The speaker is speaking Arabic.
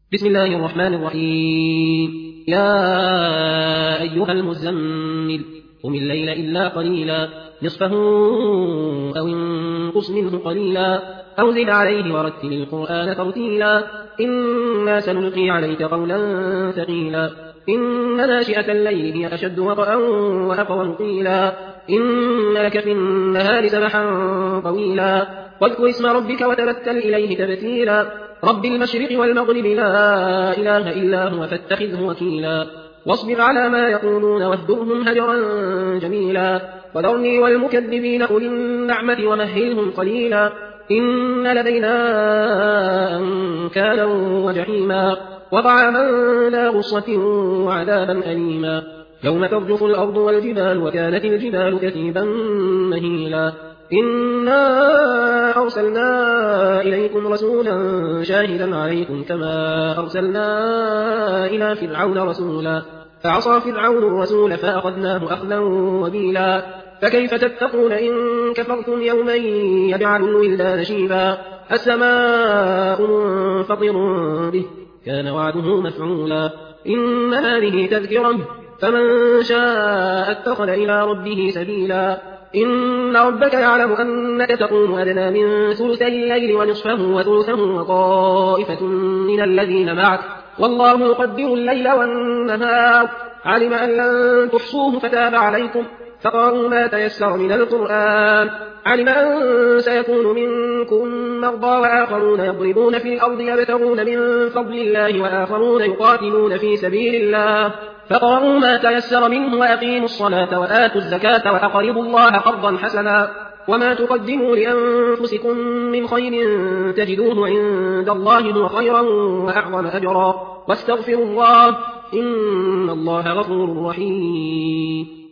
بسم الله الرحمن الرحيم. يا أيها المزمل قم الليل إلا قليلا نصفه أو انقص منه قليلا أو زد عليه ورتل القرآن ترتيلا إنا سنلقي عليك قولا ثقيلا إن ناشئة الليل هي أشد وطئا وأقوم قيلا إن لك في النهار سبحا طويلا واذكر اسم ربك وتبتل إليه تبتيلا رب المشرق والمغرب لا إله إلا هو فاتخذه وكيلا واصبر على ما يقولون واهجرهم هجرا جميلا وذرني والمكذبين أولي النعمة ومهلهم قليلا إن لدينا أنكالا وجحيما وطعاما ذا غصة وعذابا أليما يوم ترجف الأرض والجبال وكانت الجبال كثيبا مهيلا إنا أرسلنا إليكم رسولا شاهدا عليكم كما أرسلنا إلى فرعون رسولا فعصى فرعون الرسول فأخذناه أخذا وبيلا فكيف تتقون إن كفرتم يوما يجعل الولدان شيبا السماء منفطر به كان وعده مفعولا إن هذه تذكرة فمن شاء اتخذ إلى ربه سبيلا إن ربك يعلم أنك تقوم أدنى من ثلثي الليل ونصفه وثلثه وطائفة من الذين معك والله يقدر الليل والنهار علم أن لن تحصوه فتاب عليكم فقرأوا ما تيسر من القرآن علم أن سيكون منكم مرضى وآخرون يضربون في الأرض يبتغون من فضل الله وآخرون يقاتلون في سبيل الله فقرأوا ما تيسر منه وأقيموا الصلاة وآتوا الزكاة وأقرضوا الله قرضا حسنا وما تقدموا لأنفسكم من خير تجدوه عند الله هو خيرا وأعظم أجرا واستغفروا الله إن الله غفور رحيم.